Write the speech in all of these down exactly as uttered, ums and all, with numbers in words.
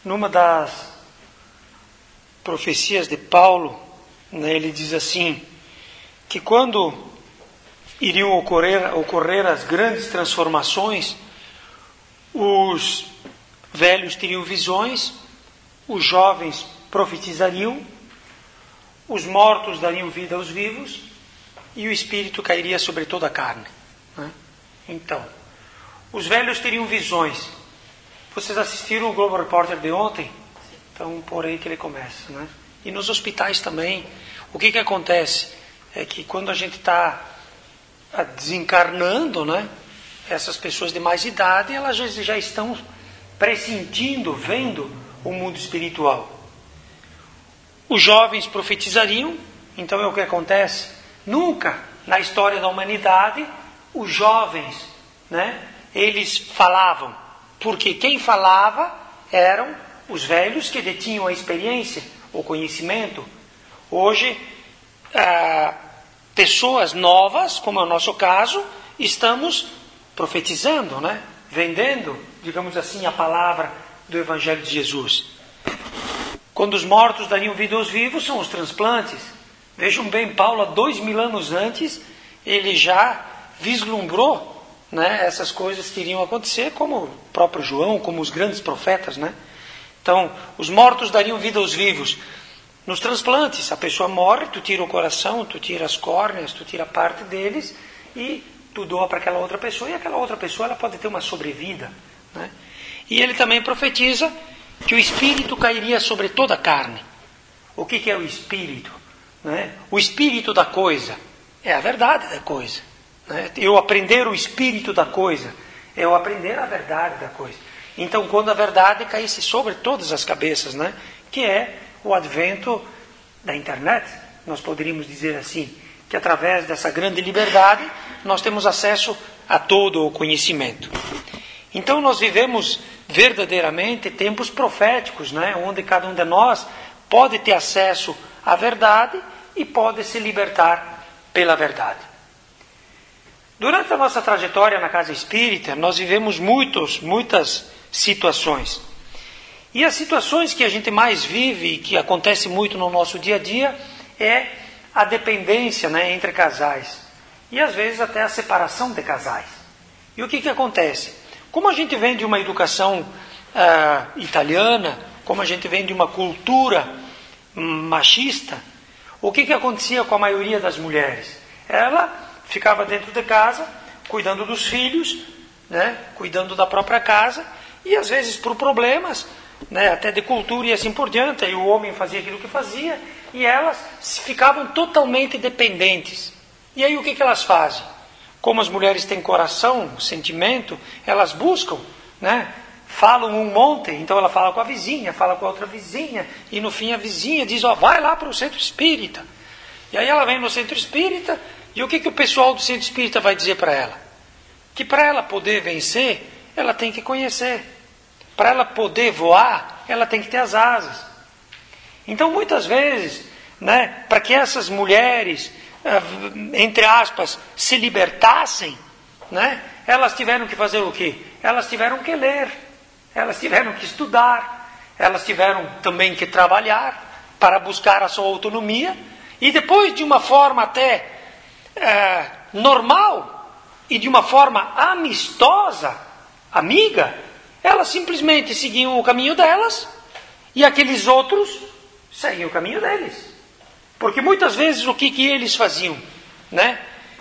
numa das profecias de Paulo, né, ele diz assim, que quando iriam ocorrer, ocorrer as grandes transformações, os velhos teriam visões, os jovens profetizariam, os mortos dariam vida aos vivos e o Espírito cairia sobre toda a carne. Né? Então, os velhos teriam visões. Vocês assistiram o Globo Repórter de ontem? Então, por aí que ele começa. Né? E nos hospitais também, o que, que acontece? É que quando a gente está desencarnando, né, essas pessoas de mais idade, elas já estão pressentindo, vendo o mundo espiritual. Os jovens profetizariam, então é o que acontece. Nunca na história da humanidade os jovens, né, eles falavam, porque quem falava eram os velhos que detinham a experiência, o conhecimento. Hoje, ah, pessoas novas, como é o nosso caso, estamos profetizando, né, vendendo, digamos assim, a palavra do Evangelho de Jesus. Quando os mortos dariam vida aos vivos, são os transplantes. Vejam bem, Paulo, há dois mil anos antes, ele já vislumbrou, né, essas coisas que iriam acontecer, como o próprio João, como os grandes profetas. Né? Então, os mortos dariam vida aos vivos. Nos transplantes, a pessoa morre, tu tira o coração, tu tira as córneas, tu tira parte deles e tu doa para aquela outra pessoa, e aquela outra pessoa ela pode ter uma sobrevida. Né? E ele também profetiza que o Espírito cairia sobre toda a carne. O que, que é o Espírito? Né? O Espírito da coisa é a verdade da coisa. Né? Eu aprender o Espírito da coisa é eu aprender a verdade da coisa. Então, quando a verdade caísse sobre todas as cabeças, né? Que é o advento da internet, nós poderíamos dizer assim, que através dessa grande liberdade nós temos acesso a todo o conhecimento. Então nós vivemos verdadeiramente tempos proféticos, né? Onde cada um de nós pode ter acesso à verdade e pode se libertar pela verdade. Durante a nossa trajetória na casa espírita, nós vivemos muitos, muitas situações. E as situações que a gente mais vive e que acontece muito no nosso dia a dia é a dependência, né, entre casais. E às vezes até a separação de casais. E o que, que acontece? Como a gente vem de uma educação ah, italiana, como a gente vem de uma cultura machista, o que, que acontecia com a maioria das mulheres? Ela ficava dentro de casa, cuidando dos filhos, né, cuidando da própria casa, e às vezes por problemas, né, até de cultura e assim por diante, aí o homem fazia aquilo que fazia, e elas ficavam totalmente dependentes. E aí o que, que elas fazem? Como as mulheres têm coração, sentimento, elas buscam, né, falam um monte, então ela fala com a vizinha, fala com a outra vizinha, e no fim a vizinha diz, ó, vai lá para o centro espírita. E aí ela vem no centro espírita, e o que, que o pessoal do centro espírita vai dizer para ela? Que para ela poder vencer, ela tem que conhecer. Para ela poder voar, ela tem que ter as asas. Então, muitas vezes, né, para que essas mulheres, entre aspas, se libertassem, né, elas tiveram que fazer o quê? Elas tiveram que ler, elas tiveram que estudar, elas tiveram também que trabalhar para buscar a sua autonomia, e depois, de uma forma até é, normal e de uma forma amistosa, amiga, elas simplesmente seguiam o caminho delas e aqueles outros seguiam o caminho deles. Porque muitas vezes o que, que eles faziam? Né?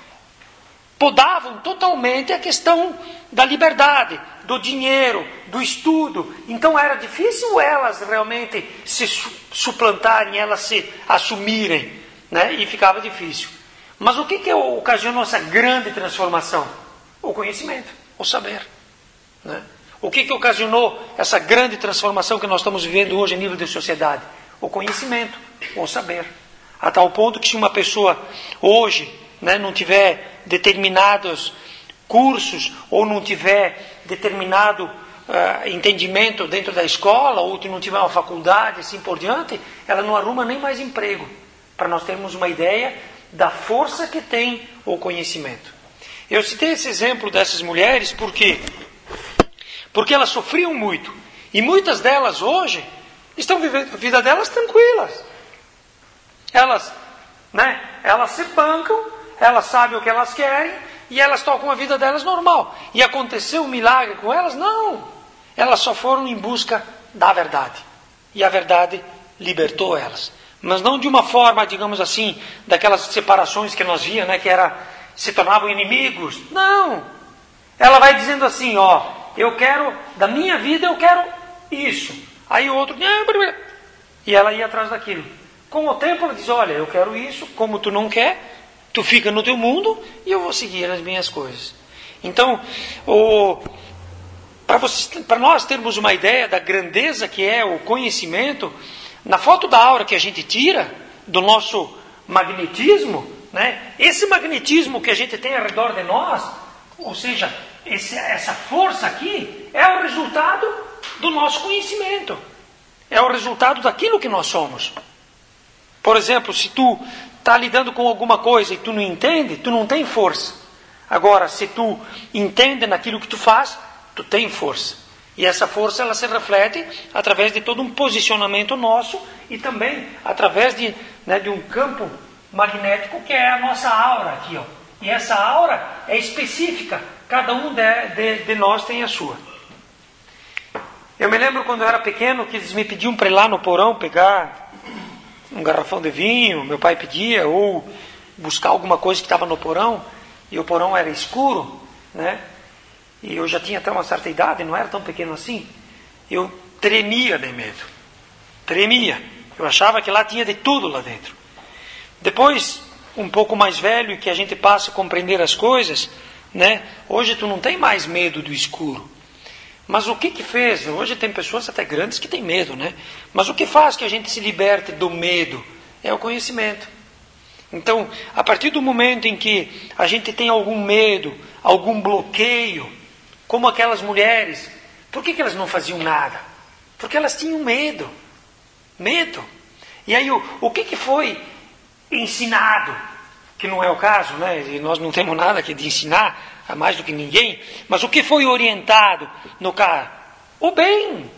Podavam totalmente a questão da liberdade, do dinheiro, do estudo. Então era difícil elas realmente se suplantarem, elas se assumirem, né? E ficava difícil. Mas o que, que ocasionou essa grande transformação? O conhecimento, o saber. Né? O que, que ocasionou essa grande transformação que nós estamos vivendo hoje a nível de sociedade? O conhecimento, o saber. A tal ponto que se uma pessoa hoje, né, não tiver determinados cursos ou não tiver determinado uh, entendimento dentro da escola ou não tiver uma faculdade, assim por diante, ela não arruma nem mais emprego. Para nós termos uma ideia da força que tem o conhecimento. Eu citei esse exemplo dessas mulheres porque... Porque elas sofriam muito. E muitas delas hoje estão vivendo a vida delas tranquilas. Elas, né, elas se bancam, elas sabem o que elas querem e elas tocam a vida delas normal. E aconteceu um milagre com elas? Não. Elas só foram em busca da verdade. E a verdade libertou elas. Mas não de uma forma, digamos assim, daquelas separações que nós víamos, né, que era, se tornavam inimigos. Não. Ela vai dizendo assim, ó, eu quero, da minha vida eu quero isso. Aí o outro, e ela ia atrás daquilo. Com o tempo ela diz, olha, eu quero isso, como tu não quer, tu fica no teu mundo e eu vou seguir as minhas coisas. Então, para nós termos uma ideia da grandeza que é o conhecimento, na foto da aura que a gente tira do nosso magnetismo, né, esse magnetismo que a gente tem ao redor de nós, ou seja, esse, essa força aqui, é o resultado do nosso conhecimento. É o resultado daquilo que nós somos. Por exemplo, se tu está lidando com alguma coisa e tu não entende, tu não tem força. Agora, se tu entende naquilo que tu faz, tu tem força. E essa força ela se reflete através de todo um posicionamento nosso e também através de, né, de um campo magnético que é a nossa aura aqui, ó. E essa aura é específica. Cada um de, de, de nós tem a sua. Eu me lembro quando eu era pequeno que eles me pediam para ir lá no porão pegar um garrafão de vinho, meu pai pedia, ou buscar alguma coisa que estava no porão, e o porão era escuro, né? E eu já tinha até uma certa idade, não era tão pequeno assim. Eu tremia de medo. Tremia. Eu achava que lá tinha de tudo lá dentro. Depois, um pouco mais velho, que a gente passa a compreender as coisas, né? Hoje tu não tem mais medo do escuro. Mas o que que fez? Hoje tem pessoas até grandes que têm medo, né? Mas o que faz que a gente se liberte do medo? É o conhecimento. Então, a partir do momento em que a gente tem algum medo, algum bloqueio, como aquelas mulheres, por que que elas não faziam nada? Porque elas tinham medo. Medo. E aí, o, o que que foi ensinado? Que não é o caso, né? E nós não temos nada aqui de ensinar, a mais do que ninguém, mas o que foi orientado no cara? O bem.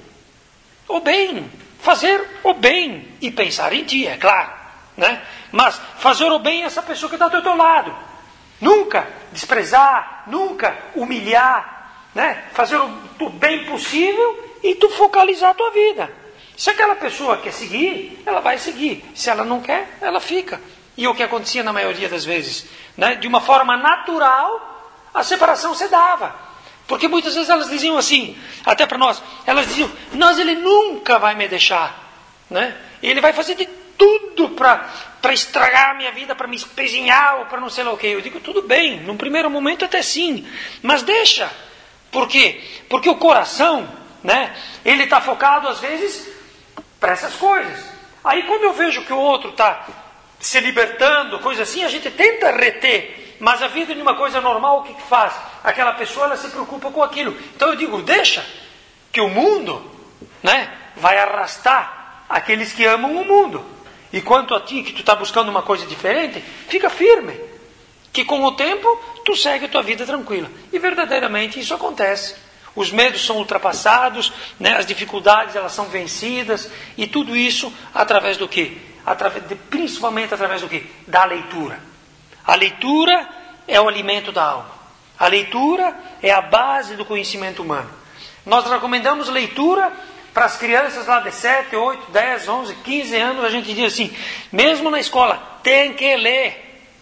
O bem. Fazer o bem. E pensar em ti, é claro. Né? Mas fazer o bem é essa pessoa que está do teu lado. Nunca desprezar, nunca humilhar. Né? Fazer o, o bem possível e tu focalizar a tua vida. Se aquela pessoa quer seguir, ela vai seguir. Se ela não quer, ela fica. E o que acontecia na maioria das vezes? Né? De uma forma natural, a separação se dava. Porque muitas vezes elas diziam assim, até para nós, elas diziam, nós ele nunca vai me deixar. Né? Ele vai fazer de tudo para estragar a minha vida, para me espezinhar ou para não sei lá o que. Eu digo, tudo bem, num primeiro momento até sim, mas deixa. Por quê? Porque o coração, né, ele está focado às vezes para essas coisas. Aí quando eu vejo que o outro está se libertando, coisa assim, a gente tenta reter. Mas a vida de uma coisa normal, o que, que faz? Aquela pessoa, ela se preocupa com aquilo. Então eu digo, deixa que o mundo, né, vai arrastar aqueles que amam o mundo. E quanto a ti, que tu está buscando uma coisa diferente, fica firme. Que com o tempo, tu segue a tua vida tranquila. E verdadeiramente isso acontece. Os medos são ultrapassados, né, as dificuldades elas são vencidas. E tudo isso através do quê? Através de, principalmente através do quê? Da leitura. A leitura é o alimento da alma. A leitura é a base do conhecimento humano. Nós recomendamos leitura para as crianças lá de sete, oito, dez, onze, quinze anos. A gente diz assim, mesmo na escola, tem que ler.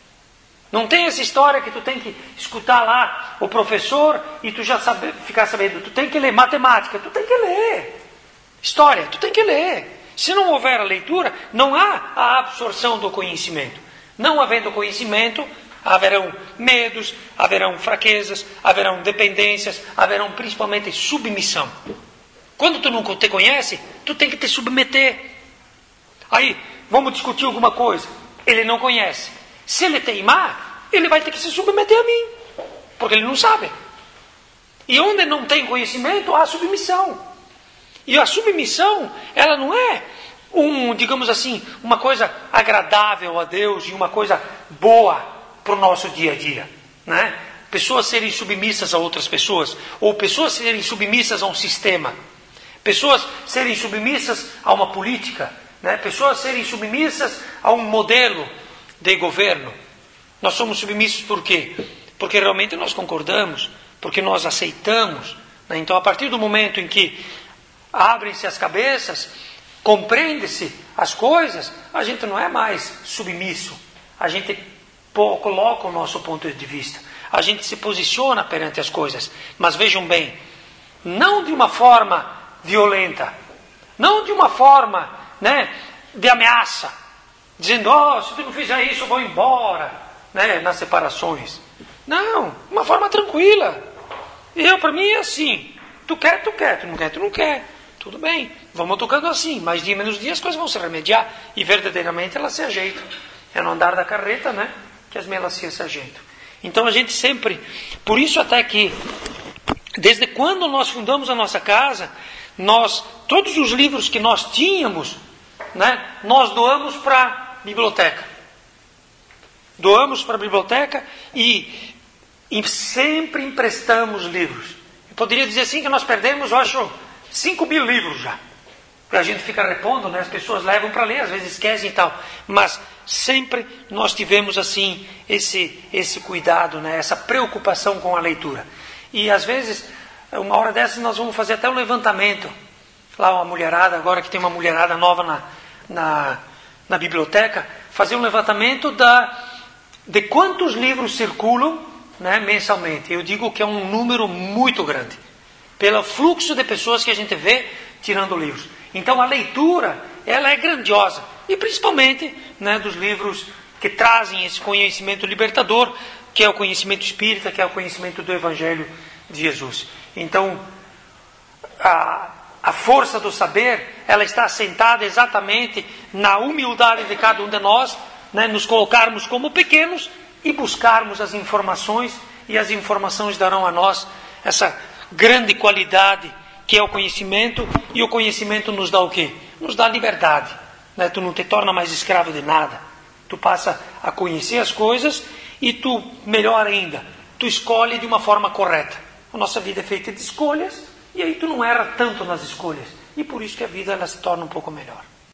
Não tem essa história que tu tem que escutar lá o professor e tu já sabe, ficar sabendo. Tu tem que ler matemática, tu tem que ler. História, tu tem que ler. Se não houver a leitura, não há a absorção do conhecimento. Não havendo conhecimento, haverão medos, haverão fraquezas, haverão dependências, haverão principalmente submissão. Quando tu não te conhece, tu tem que te submeter. Aí, vamos discutir alguma coisa. Ele não conhece. Se ele teimar, ele vai ter que se submeter a mim. Porque ele não sabe. E onde não tem conhecimento, há submissão. E a submissão, ela não é um, digamos assim, uma coisa agradável a Deus e uma coisa boa para o nosso dia a dia. Né? Pessoas serem submissas a outras pessoas, ou pessoas serem submissas a um sistema. pessoas serem submissas a uma política, né? Pessoas serem submissas a um modelo de governo. Nós somos submissos por quê? Porque realmente nós concordamos, porque nós aceitamos, né? Então, a partir do momento em que abrem-se as cabeças, compreende-se as coisas, a gente não é mais submisso, a gente coloca o nosso ponto de vista, a gente se posiciona perante as coisas, mas vejam bem, não de uma forma violenta, não de uma forma, né, de ameaça, dizendo, oh, se tu não fizer isso eu vou embora, né, nas separações. Não, uma forma tranquila. Eu, para mim é assim, tu quer, tu quer, tu não quer, tu não quer. Tudo bem, vamos tocando assim, mas dia menos dia as coisas vão se remediar e verdadeiramente elas se ajeitam. É no andar da carreta, né, que as melancias se ajeitam. Então a gente sempre, por isso até que, desde quando nós fundamos a nossa casa, nós, todos os livros que nós tínhamos, né, nós doamos para a biblioteca. Doamos para a biblioteca e, e sempre emprestamos livros. Eu poderia dizer assim que nós perdemos, eu acho, cinco mil livros já. A gente fica repondo, né? As pessoas levam para ler, às vezes esquecem e tal. Mas sempre nós tivemos assim esse, esse cuidado, né? Essa preocupação com a leitura. E às vezes, uma hora dessas nós vamos fazer até um levantamento. Lá uma mulherada, agora que tem uma mulherada nova na, na, na biblioteca, fazer um levantamento da, de quantos livros circulam, né, mensalmente. Eu digo que é um número muito grande, pelo fluxo de pessoas que a gente vê tirando livros. Então a leitura, ela é grandiosa. E principalmente, né, dos livros que trazem esse conhecimento libertador, que é o conhecimento espírita, que é o conhecimento do Evangelho de Jesus. Então, a, a força do saber, ela está assentada exatamente na humildade de cada um de nós, né, nos colocarmos como pequenos e buscarmos as informações, e as informações darão a nós essa grande qualidade que é o conhecimento, e o conhecimento nos dá o quê? Nos dá liberdade, né? Tu não te torna mais escravo de nada, tu passa a conhecer as coisas e tu, melhor ainda, tu escolhe de uma forma correta. A nossa vida é feita de escolhas e aí tu não erra tanto nas escolhas, e por isso que a vida ela se torna um pouco melhor.